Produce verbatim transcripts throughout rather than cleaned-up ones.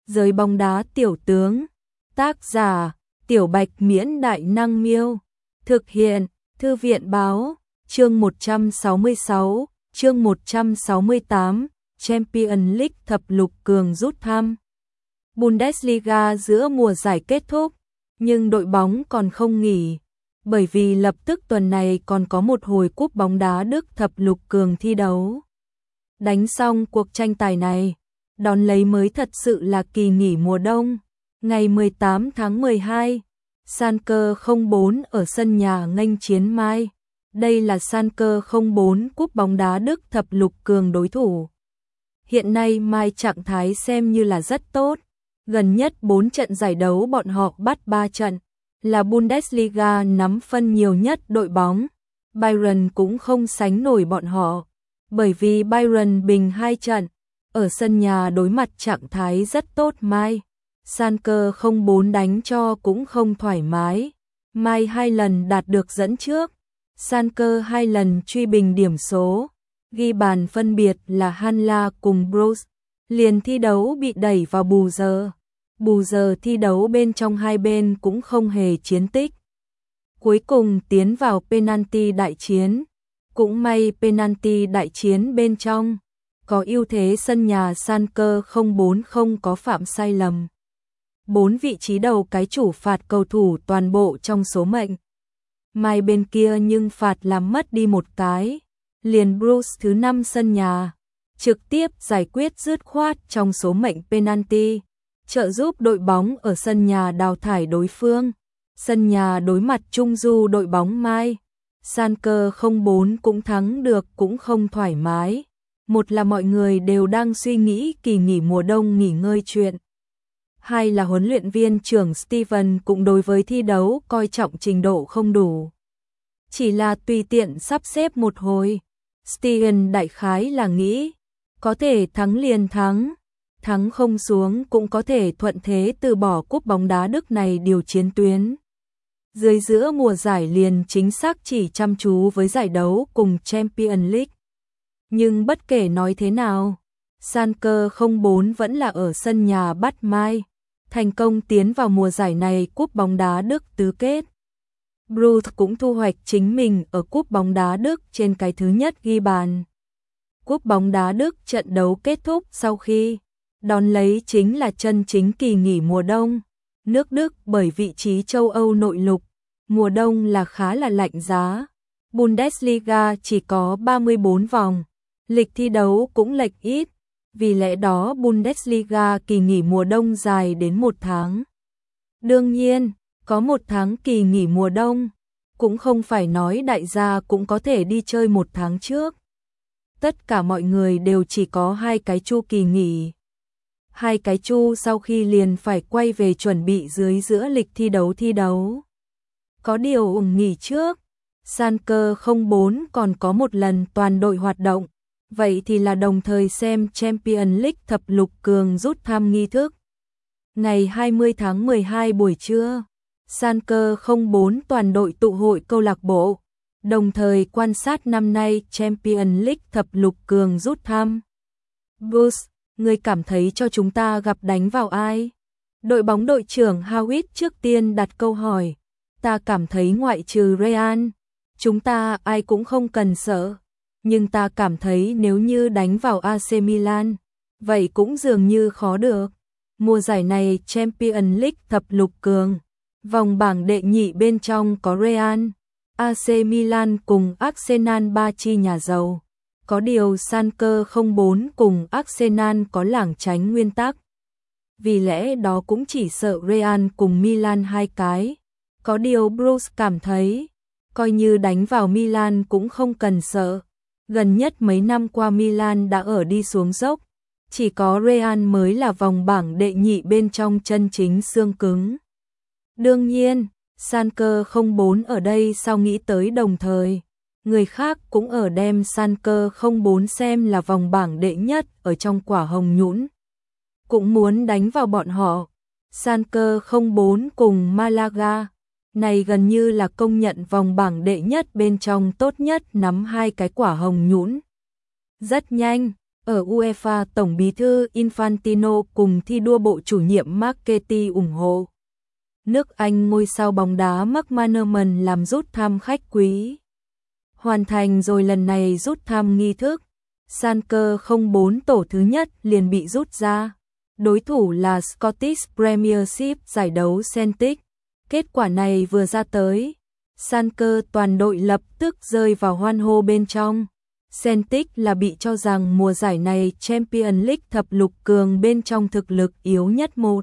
Giới bóng đá tiểu tướng. Tác giả: Tiểu Bạch Miễn Đại Năng Miêu. Thực hiện: Thư viện Báo. Chương một trăm sáu mươi sáu, chương một trăm sáu mươi tám, Champions League thập lục cường rút thăm. Bundesliga giữa mùa giải kết thúc, nhưng đội bóng còn không nghỉ, bởi vì lập tức tuần này còn có một hồi cúp bóng đá Đức thập lục cường thi đấu. Đánh xong cuộc tranh tài này, đón lấy mới thật sự là kỳ nghỉ mùa đông. Ngày mười tám tháng mười hai, Schalke không bốn ở sân nhà nghênh chiến Mai. Đây là Schalke không bốn cúp bóng đá Đức thập lục cường đối thủ. Hiện nay Mai trạng thái xem như là rất tốt. Gần nhất bốn trận giải đấu bọn họ bắt ba trận, là Bundesliga nắm phân nhiều nhất đội bóng. Bayern cũng không sánh nổi bọn họ, bởi vì Bayern bình hai trận, ở sân nhà đối mặt trạng thái rất tốt Mai. Schalke không bốn đánh cho cũng không thoải mái. Mai hai lần đạt được dẫn trước, Schalke hai lần truy bình điểm số, ghi bàn phân biệt là Hanla cùng Bruce. Liền thi đấu bị đẩy vào bù giờ. Bù giờ thi đấu bên trong hai bên cũng không hề chiến tích. Cuối cùng tiến vào penalty đại chiến. Cũng may penalty đại chiến bên trong có ưu thế sân nhà Schalke không bốn không có phạm sai lầm. Bốn vị trí đầu cái chủ phạt cầu thủ toàn bộ trong số mệnh. Mai bên kia nhưng phạt làm mất đi một cái. Liền Bruce thứ năm sân nhà trực tiếp giải quyết dứt khoát trong số mệnh penalty, trợ giúp đội bóng ở sân nhà đào thải đối phương. Sân nhà đối mặt trung du đội bóng Mai, Schalke không bốn cũng thắng được cũng không thoải mái. Một là mọi người đều đang suy nghĩ kỳ nghỉ mùa đông nghỉ ngơi chuyện. Hai là huấn luyện viên trưởng Steven cũng đối với thi đấu coi trọng trình độ không đủ. Chỉ là tùy tiện sắp xếp một hồi. Steven đại khái là nghĩ, có thể thắng liền thắng, thắng không xuống cũng có thể thuận thế từ bỏ cúp bóng đá Đức này điều chiến tuyến. Dưới giữa mùa giải liền chính xác chỉ chăm chú với giải đấu cùng Champions League. Nhưng bất kể nói thế nào, Schalke không bốn vẫn là ở sân nhà bắt Mai, thành công tiến vào mùa giải này cúp bóng đá Đức tứ kết. Bruce cũng thu hoạch chính mình ở cúp bóng đá Đức trên cái thứ nhất ghi bàn. Cúp bóng đá Đức trận đấu kết thúc sau khi đón lấy chính là chân chính kỳ nghỉ mùa đông. Nước Đức bởi vị trí châu Âu nội lục, mùa đông là khá là lạnh giá. Bundesliga chỉ có ba mươi bốn vòng, lịch thi đấu cũng lệch ít, vì lẽ đó Bundesliga kỳ nghỉ mùa đông dài đến một tháng. Đương nhiên, có một tháng kỳ nghỉ mùa đông, cũng không phải nói đại gia cũng có thể đi chơi một tháng trước. Tất cả mọi người đều chỉ có hai cái chu kỳ nghỉ. Hai cái chu sau khi liền phải quay về chuẩn bị dưới giữa lịch thi đấu thi đấu. Có điều nghỉ trước, Schalke không bốn còn có một lần toàn đội hoạt động, vậy thì là đồng thời xem Champions League thập lục cường rút thăm nghi thức. Ngày hai mươi tháng mười hai buổi trưa, Schalke không bốn toàn đội tụ hội câu lạc bộ, đồng thời quan sát năm nay Champions League thập lục cường rút thăm. Bruce, ngươi cảm thấy cho chúng ta gặp đánh vào ai? Đội bóng đội trưởng Howitt trước tiên đặt câu hỏi. Ta cảm thấy ngoại trừ Real, chúng ta ai cũng không cần sợ. Nhưng ta cảm thấy nếu như đánh vào a xê Milan, vậy cũng dường như khó được. Mùa giải này Champions League thập lục cường, vòng bảng đệ nhị bên trong có Real, a xê Milan cùng Arsenal ba chi nhà giàu. Có điều Schalke không bốn cùng Arsenal có lảng tránh nguyên tắc. Vì lẽ đó cũng chỉ sợ Real cùng Milan hai cái. Có điều Bruce cảm thấy, coi như đánh vào Milan cũng không cần sợ. Gần nhất mấy năm qua Milan đã ở đi xuống dốc. Chỉ có Real mới là vòng bảng đệ nhị bên trong chân chính xương cứng. Đương nhiên, Schalke không bốn ở đây sao nghĩ tới đồng thời. Người khác cũng ở đem Schalke không bốn xem là vòng bảng đệ nhất ở trong quả hồng nhũn. Cũng muốn đánh vào bọn họ. Schalke không bốn cùng Malaga. Này gần như là công nhận vòng bảng đệ nhất bên trong tốt nhất nắm hai cái quả hồng nhũn. Rất nhanh, Ở UEFA, Tổng bí thư Infantino cùng thi đua bộ chủ nhiệm marketing ủng hộ. Nước Anh ngôi sao bóng đá Mark Manerman làm rút thăm khách quý. Hoàn thành rồi lần này rút thăm nghi thức. Schalke không bốn tổ thứ nhất liền bị rút ra. Đối thủ là Scottish Premiership giải đấu Celtic. Kết quả này vừa ra tới, Schalke toàn đội lập tức rơi vào hoan hô bên trong. Celtic là bị cho rằng mùa giải này Champions League thập lục cường bên trong thực lực yếu nhất một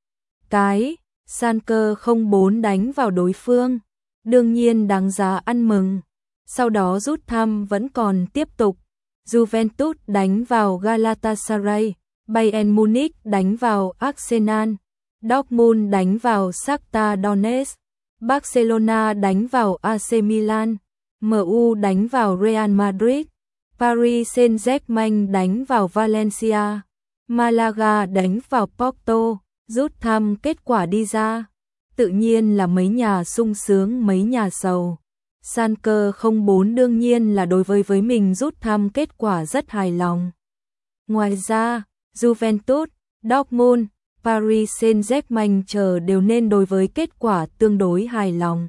cái. Schalke không bốn đánh vào đối phương, đương nhiên đáng giá ăn mừng. Sau đó rút thăm vẫn còn tiếp tục. Juventus đánh vào Galatasaray, Bayern Munich đánh vào Arsenal, Dortmund đánh vào Shakhtar Donetsk, Barcelona đánh vào a xê Milan, em u đánh vào Real Madrid, Paris Saint-Germain đánh vào Valencia, Malaga đánh vào Porto. Rút thăm kết quả đi ra, tự nhiên là mấy nhà sung sướng mấy nhà sầu. Schalke không bốn đương nhiên là đối với với mình rút thăm kết quả rất hài lòng. Ngoài ra, Juventus, Dortmund, Paris Saint-Germain chờ đều nên đối với kết quả tương đối hài lòng.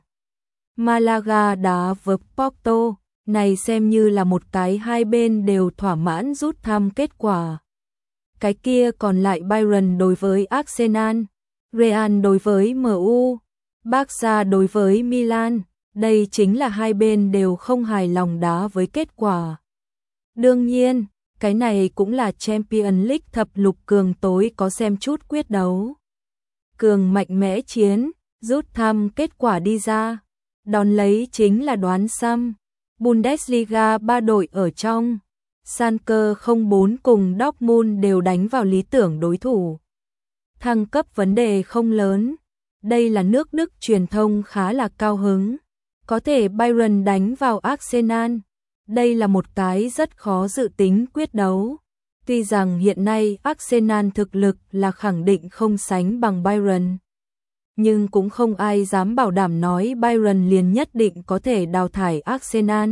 Malaga đá với Porto, này xem như là một cái hai bên đều thỏa mãn rút thăm kết quả. Cái kia còn lại Bayern đối với Arsenal, Real đối với em u, Barca đối với Milan, đây chính là hai bên đều không hài lòng đá với kết quả. Đương nhiên, cái này cũng là Champions League thập lục cường tối có xem chút quyết đấu. Cường mạnh mẽ chiến, rút thăm kết quả đi ra, đón lấy chính là đoán xăm. Bundesliga ba đội ở trong. Schalke không bốn cùng Dortmund đều đánh vào lý tưởng đối thủ. Thăng cấp vấn đề không lớn. Đây là nước Đức truyền thông khá là cao hứng. Có thể Bayern đánh vào Arsenal. Đây là một cái rất khó dự tính quyết đấu. Tuy rằng hiện nay Arsenal thực lực là khẳng định không sánh bằng Bayern. Nhưng cũng không ai dám bảo đảm nói Bayern liền nhất định có thể đào thải Arsenal.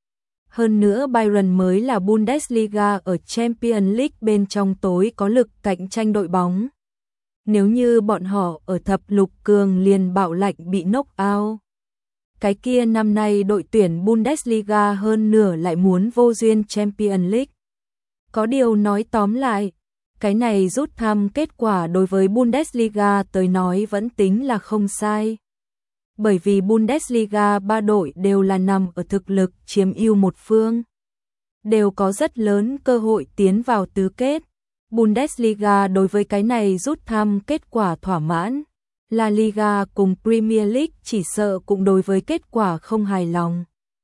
Hơn nữa Bayern mới là Bundesliga ở Champions League bên trong tối có lực cạnh tranh đội bóng. Nếu như bọn họ ở thập lục cường liền bạo lạnh bị knock out. Cái kia năm nay đội tuyển Bundesliga hơn nửa lại muốn vô duyên Champions League. Có điều nói tóm lại, cái này rút thăm kết quả đối với Bundesliga tới nói vẫn tính là không sai. Bởi vì Bundesliga ba đội đều là nằm ở thực lực chiếm ưu một phương. Đều có rất lớn cơ hội tiến vào tứ kết. Bundesliga đối với cái này rút thăm kết quả thỏa mãn. La Liga cùng Premier League chỉ sợ cũng đối với kết quả không hài lòng.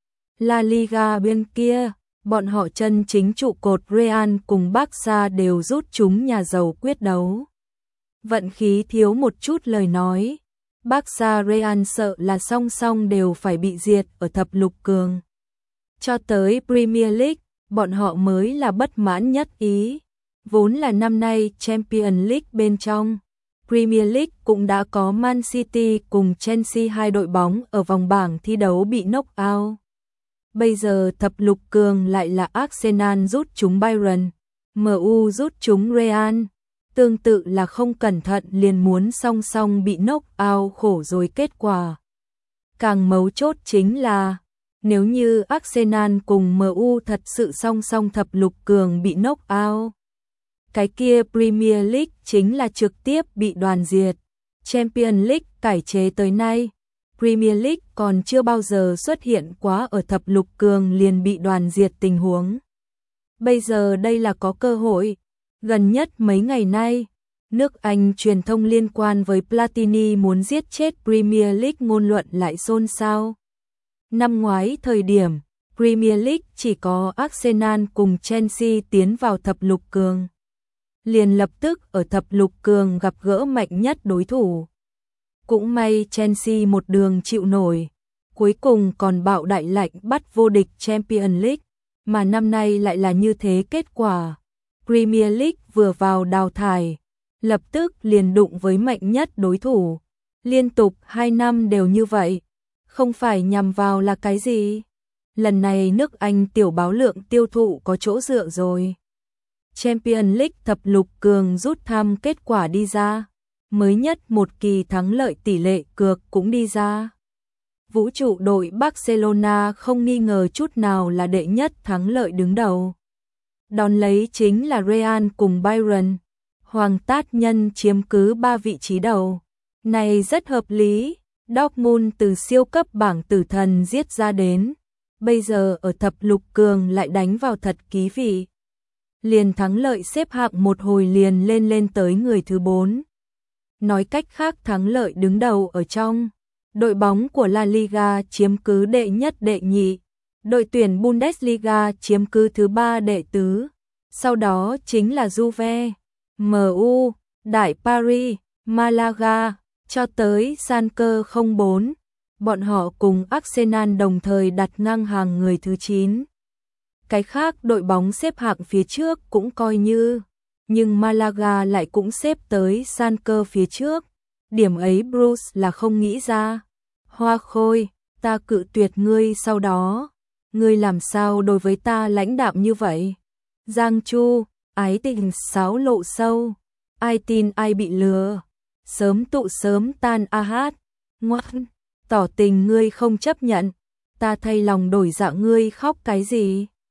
La Liga bên kia, bọn họ chân chính trụ cột Real cùng Barca đều rút chúng nhà giàu quyết đấu. Vận khí thiếu một chút lời nói. Barca Real sợ là song song đều phải bị diệt ở thập lục cường. Cho tới Premier League, bọn họ mới là bất mãn nhất ý. Vốn là năm nay Champions League bên trong. Premier League cũng đã có Man City cùng Chelsea hai đội bóng ở vòng bảng thi đấu bị knock out. Bây giờ thập lục cường lại là Arsenal rút chúng Bayern, em u rút chúng Real. Tương tự là không cẩn thận liền muốn song song bị knock out khổ rồi kết quả. Càng mấu chốt chính là, nếu như Arsenal cùng em u thật sự song song thập lục cường bị knock out. Cái kia Premier League chính là trực tiếp bị đoàn diệt. Champions League cải chế tới nay, Premier League còn chưa bao giờ xuất hiện quá ở thập lục cường liền bị đoàn diệt tình huống. Bây giờ đây là có cơ hội. Gần nhất mấy ngày nay, nước Anh truyền thông liên quan với Platini muốn giết chết Premier League ngôn luận lại xôn xao. Năm ngoái thời điểm, Premier League chỉ có Arsenal cùng Chelsea tiến vào thập lục cường. Liền lập tức ở thập lục cường gặp gỡ mạnh nhất đối thủ. Cũng may Chelsea một đường chịu nổi, cuối cùng còn bạo đại lạnh bắt vô địch Champions League, mà năm nay lại là như thế kết quả. Premier League vừa vào đào thải, lập tức liền đụng với mạnh nhất đối thủ. Liên tục hai năm đều như vậy, không phải nhằm vào là cái gì. Lần này nước Anh tiểu báo lượng tiêu thụ có chỗ dựa rồi. Champions League thập lục cường rút thăm kết quả đi ra. Mới nhất một kỳ thắng lợi tỷ lệ cược cũng đi ra. Vũ trụ đội Barcelona không nghi ngờ chút nào là đệ nhất thắng lợi đứng đầu. Đón lấy chính là Real cùng Bayern. Hoàng Tát Nhân chiếm cứ ba vị trí đầu. Này rất hợp lý, Dortmund từ siêu cấp bảng tử thần giết ra đến. Bây giờ ở thập lục cường lại đánh vào thật ký vị. Liền thắng lợi xếp hạng một hồi liền lên lên tới người thứ bốn. Nói cách khác thắng lợi đứng đầu ở trong. Đội bóng của La Liga chiếm cứ đệ nhất đệ nhị. Đội tuyển Bundesliga chiếm cứ thứ ba đệ tứ. Sau đó chính là Juve, em u, Đại Paris, Malaga, cho tới Schalke không bốn. Bọn họ cùng Arsenal đồng thời đặt ngang hàng người thứ chín. Cái khác đội bóng xếp hạng phía trước cũng coi như, nhưng Malaga lại cũng xếp tới Schalke phía trước. Điểm ấy Bruce là không nghĩ ra. Hoa Khôi, ta cự tuyệt ngươi sau đó. Ngươi làm sao đối với ta lãnh đạm như vậy? Giang Chu, ái tình sáo lộ sâu. Ai tin ai bị lừa. Sớm tụ sớm tan a hát. Ngoan, tỏ tình ngươi không chấp nhận. Ta thay lòng đổi dạ ngươi khóc cái gì?